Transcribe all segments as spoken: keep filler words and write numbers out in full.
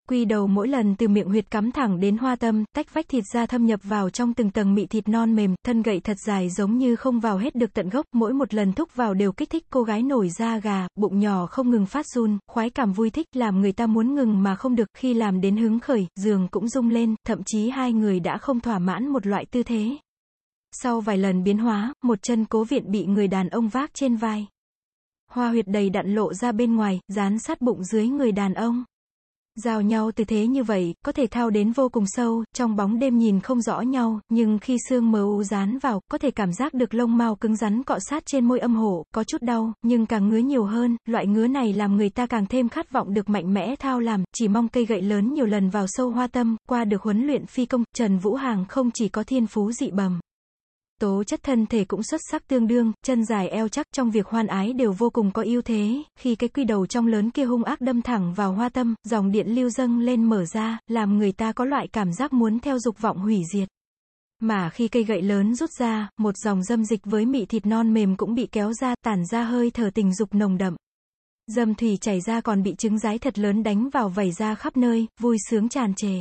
Quy đầu mỗi lần từ miệng huyệt cắm thẳng đến hoa tâm, tách vách thịt ra thâm nhập vào trong từng tầng mị thịt non mềm, thân gậy thật dài giống như không vào hết được tận gốc, mỗi một lần thúc vào đều kích thích cô gái nổi da gà, bụng nhỏ không ngừng phát run, khoái cảm vui thích, làm người ta muốn ngừng mà không được, khi làm đến hứng khởi, giường cũng rung lên, thậm chí hai người đã không thỏa mãn một loại tư thế. Sau vài lần biến hóa, một chân Cố Viện bị người đàn ông vác trên vai. Hoa huyệt đầy đặn lộ ra bên ngoài, dán sát bụng dưới người đàn ông. Giao nhau tư thế như vậy, có thể thao đến vô cùng sâu, trong bóng đêm nhìn không rõ nhau, nhưng khi xương mờ u dán vào, có thể cảm giác được lông mao cứng rắn cọ sát trên môi âm hộ, có chút đau, nhưng càng ngứa nhiều hơn, loại ngứa này làm người ta càng thêm khát vọng được mạnh mẽ thao làm, chỉ mong cây gậy lớn nhiều lần vào sâu hoa tâm, qua được huấn luyện phi công, Trần Vũ Hàng không chỉ có thiên phú dị bẩm. Tố chất thân thể cũng xuất sắc tương đương, chân dài eo chắc, trong việc hoan ái đều vô cùng có ưu thế, khi cái quy đầu trong lớn kia hung ác đâm thẳng vào hoa tâm, dòng điện lưu dâng lên mở ra, làm người ta có loại cảm giác muốn theo dục vọng hủy diệt. Mà khi cây gậy lớn rút ra, một dòng dâm dịch với mị thịt non mềm cũng bị kéo ra, tản ra hơi thở tình dục nồng đậm. Dâm thủy chảy ra còn bị trứng rái thật lớn đánh vào vẩy ra khắp nơi, vui sướng tràn trề.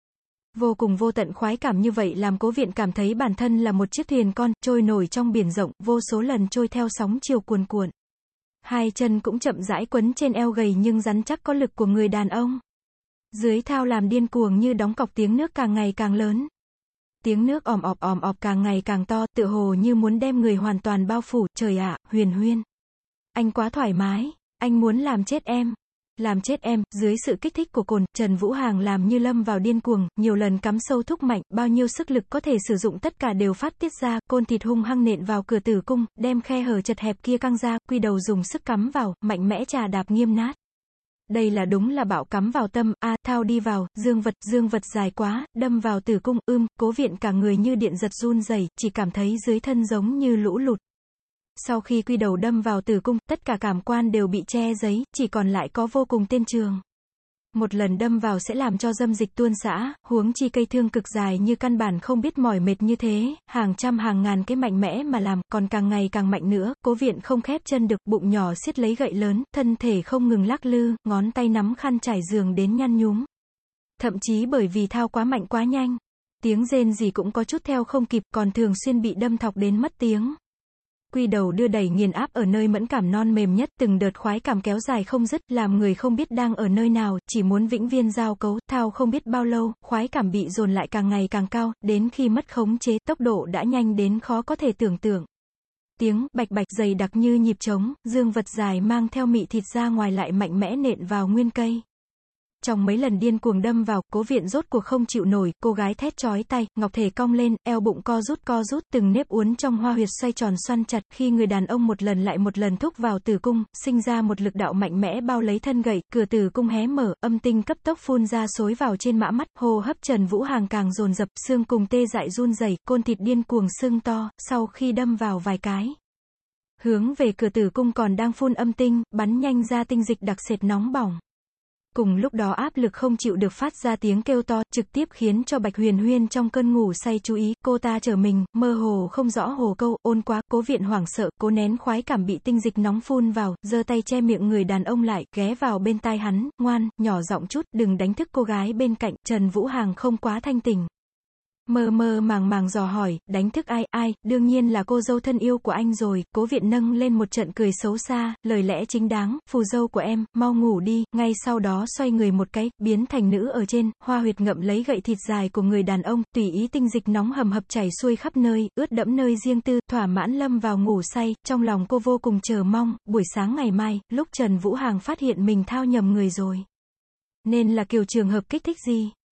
Vô cùng vô tận khoái cảm như vậy làm Cố Viện cảm thấy bản thân là một chiếc thuyền con, trôi nổi trong biển rộng, vô số lần trôi theo sóng chiều cuồn cuộn. Hai chân cũng chậm rãi quấn trên eo gầy nhưng rắn chắc có lực của người đàn ông. Dưới thao làm điên cuồng như đóng cọc, tiếng nước càng ngày càng lớn. Tiếng nước òm ọp òm ọp càng ngày càng to, tựa hồ như muốn đem người hoàn toàn bao phủ, trời ạ, Huyền Huyên. Anh quá thoải mái, anh muốn làm chết em. Làm chết em, dưới sự kích thích của cồn, Trần Vũ Hàng làm như lâm vào điên cuồng, nhiều lần cắm sâu thúc mạnh, bao nhiêu sức lực có thể sử dụng tất cả đều phát tiết ra, côn thịt hung hăng nện vào cửa tử cung, đem khe hở chật hẹp kia căng ra, quy đầu dùng sức cắm vào, mạnh mẽ chà đạp nghiêm nát. Đây là đúng là bạo cắm vào tâm, a, à, thao đi vào, dương vật, dương vật dài quá, đâm vào tử cung, ưm, Cố Viện cả người như điện giật run rẩy, chỉ cảm thấy dưới thân giống như lũ lụt. Sau khi quy đầu đâm vào tử cung, tất cả cảm quan đều bị che giấy, chỉ còn lại có vô cùng tên trường. Một lần đâm vào sẽ làm cho dâm dịch tuôn xả, huống chi cây thương cực dài như căn bản không biết mỏi mệt như thế, hàng trăm hàng ngàn cái mạnh mẽ mà làm, còn càng ngày càng mạnh nữa, Cố Viện không khép chân được, bụng nhỏ siết lấy gậy lớn, thân thể không ngừng lắc lư, ngón tay nắm khăn trải giường đến nhăn nhúm. Thậm chí bởi vì thao quá mạnh quá nhanh, tiếng rên gì cũng có chút theo không kịp, còn thường xuyên bị đâm thọc đến mất tiếng. Quy đầu đưa đẩy nghiền áp ở nơi mẫn cảm non mềm nhất, từng đợt khoái cảm kéo dài không dứt, làm người không biết đang ở nơi nào, chỉ muốn vĩnh viên giao cấu, thao không biết bao lâu, khoái cảm bị dồn lại càng ngày càng cao, đến khi mất khống chế, tốc độ đã nhanh đến khó có thể tưởng tượng. Tiếng bạch bạch dày đặc như nhịp trống, dương vật dài mang theo mị thịt ra ngoài lại mạnh mẽ nện vào nguyên cây. Trong mấy lần điên cuồng đâm vào, Cố Viện rốt cuộc không chịu nổi, cô gái thét chói tai, ngọc thể cong lên, eo bụng co rút co rút, từng nếp uốn trong hoa huyệt xoay tròn xoăn chặt, khi người đàn ông một lần lại một lần thúc vào tử cung, sinh ra một lực đạo mạnh mẽ bao lấy thân gậy, cửa tử cung hé mở, âm tinh cấp tốc phun ra xối vào trên mã mắt, hô hấp Trần Vũ Hàng càng dồn dập, xương cùng tê dại run rẩy, côn thịt điên cuồng sưng to, sau khi đâm vào vài cái, hướng về cửa tử cung còn đang phun âm tinh, bắn nhanh ra tinh dịch đặc sệt nóng bỏng. Cùng lúc đó áp lực không chịu được phát ra tiếng kêu to, trực tiếp khiến cho Bạch Huyền Huyên trong cơn ngủ say chú ý, cô ta trở mình, mơ hồ không rõ hồ câu, ôn quá, Cố Viện hoảng sợ, cố nén khoái cảm bị tinh dịch nóng phun vào, giơ tay che miệng người đàn ông lại, ghé vào bên tai hắn, ngoan, nhỏ giọng chút, đừng đánh thức cô gái bên cạnh, Trần Vũ Hàng không quá thanh tỉnh. Mơ mơ màng màng dò hỏi, đánh thức ai, ai, đương nhiên là cô dâu thân yêu của anh rồi, Cố Viện nâng lên một trận cười xấu xa, lời lẽ chính đáng, phù dâu của em, mau ngủ đi, ngay sau đó xoay người một cái, biến thành nữ ở trên, hoa huyệt ngậm lấy gậy thịt dài của người đàn ông, tùy ý tinh dịch nóng hầm hập chảy xuôi khắp nơi, ướt đẫm nơi riêng tư, thỏa mãn lâm vào ngủ say, trong lòng cô vô cùng chờ mong, buổi sáng ngày mai, lúc Trần Vũ Hàng phát hiện mình thao nhầm người rồi. Nên là kiểu trường hợp kích thích gì?